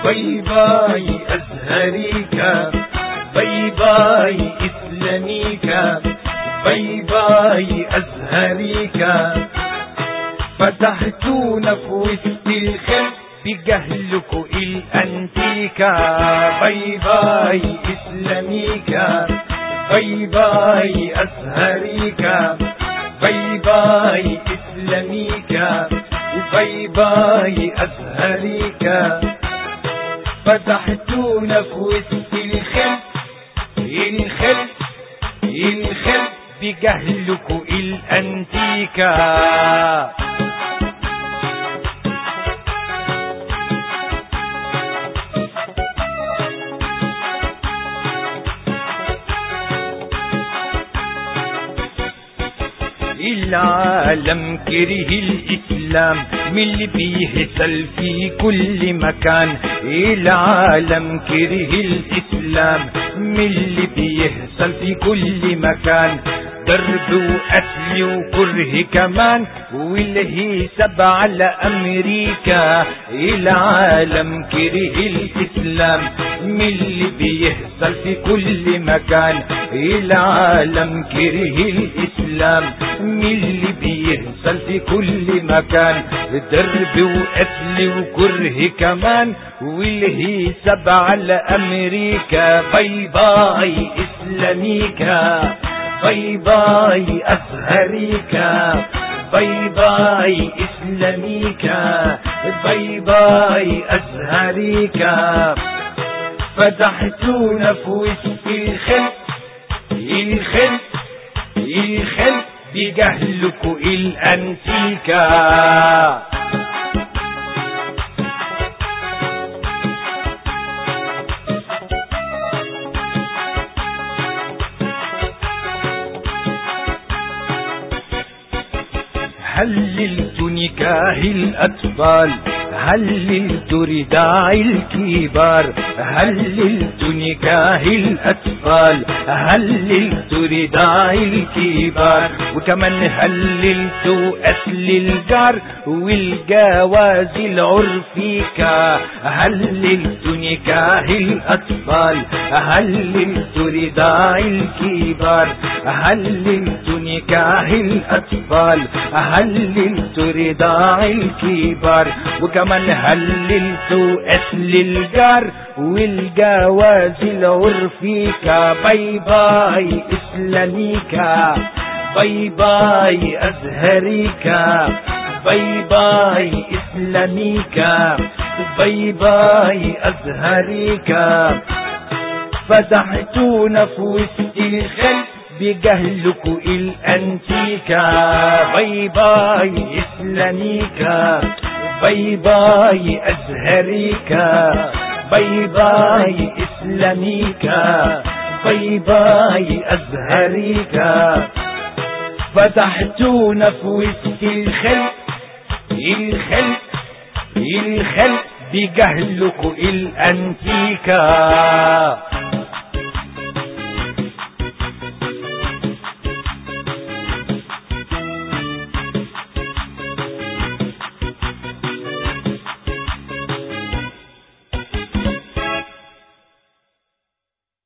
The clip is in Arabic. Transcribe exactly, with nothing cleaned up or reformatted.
باي باي أزهريكا، باي باي إسلاميكا، باي باي أزهريكا. فتحتونا في وسط الخلق بجهلكوا الأنتيكا. باي باي إسلاميكا، باي باي أزهريكا، باي باي إسلاميكا، باي باي أزهريكا. فتحتونا في وسط الخلق الخلق الخلق بجهلكوا الأنتيكا. العالم كره الإسلام من اللي بيهزل في كل مكان. العالم كره الإسلام من اللي بيهزل في كل مكان. ضرب وقتل وكره كمان والهيسب على أمريكا. العالم كره الإسلام من اللي بيهزل في كل مكان. العالم كره الإسلام من اللي بيهزل في كل مكان. ضرب وقتل وكره كمان والهيسب على أمريكا. باي باي إسلاميكا، باي باي أزهريكا، باي باي إسلاميكا، باي باي أزهريكا. فتحتونا في وسط الخلق الخلق الخلق بجهلكوا الأنتيكا. هللت نكاه الأطفال، هللت رداع الكبار. هللت نكاه الأطفال، هللت رداع الكبار. وكمان هللت قتل الجار والجواز العرفيكا. هللت نكاه الأطفال، هللت رداع الكبار. هللت نكاه الأطفال، هللت رداع الكبار. وكمان هللت قتل الجار والجواز العرفيكا. باي باي إسلاميكا، باي باي أزهريكا، باي باي إسلاميكا، باي باي أزهريكا. فتحتونا في وسط الخلق بجهلكوا الأنتيكا. باي باي إسلاميكا، باي باي أزهريكا، باي باي إسلاميكا، باي باي أزهريكا. فتحتونا في وسط الخلق الخلق الخلق بجهلكوا الأنتيكا.